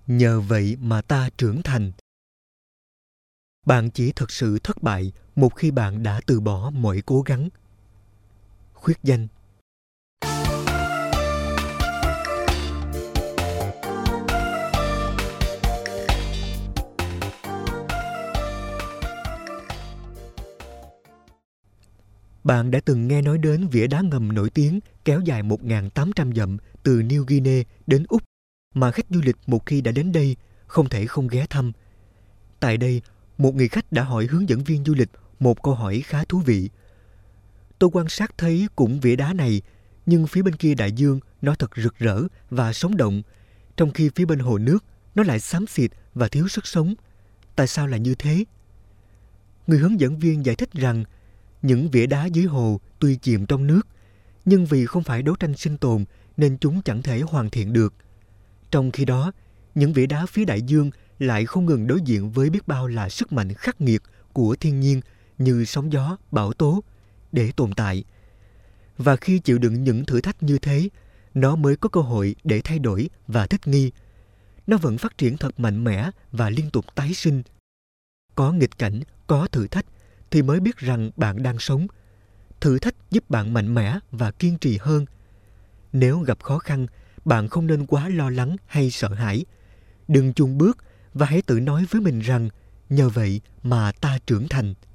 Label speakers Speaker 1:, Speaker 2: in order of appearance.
Speaker 1: Nhờ vậy mà ta trưởng thành. Bạn chỉ thực sự thất bại một khi bạn đã từ bỏ mọi cố gắng. Khuyết danh. Bạn đã từng nghe nói đến vỉa đá ngầm nổi tiếng kéo dài 1.800 dặm từ New Guinea đến Úc mà khách du lịch một khi đã đến đây không thể không ghé thăm. Tại đây, một người khách đã hỏi hướng dẫn viên du lịch một câu hỏi khá thú vị. Tôi quan sát thấy cũng vỉa đá này, nhưng phía bên kia đại dương nó thật rực rỡ và sống động, trong khi phía bên hồ nước nó lại xám xịt và thiếu sức sống. Tại sao là như thế? Người hướng dẫn viên giải thích rằng những vỉa đá dưới hồ tuy chìm trong nước, nhưng vì không phải đấu tranh sinh tồn nên chúng chẳng thể hoàn thiện được. Trong khi đó, những vỉa đá phía đại dương lại không ngừng đối diện với biết bao là sức mạnh khắc nghiệt của thiên nhiên như sóng gió, bão tố để tồn tại. Và khi chịu đựng những thử thách như thế, nó mới có cơ hội để thay đổi và thích nghi. Nó vẫn phát triển thật mạnh mẽ và liên tục tái sinh. Có nghịch cảnh, có thử thách thì mới biết rằng bạn đang sống. Thử thách giúp bạn mạnh mẽ và kiên trì hơn. Nếu gặp khó khăn, bạn không nên quá lo lắng hay sợ hãi. Đừng chùn bước và hãy tự nói với mình rằng nhờ vậy mà ta trưởng thành.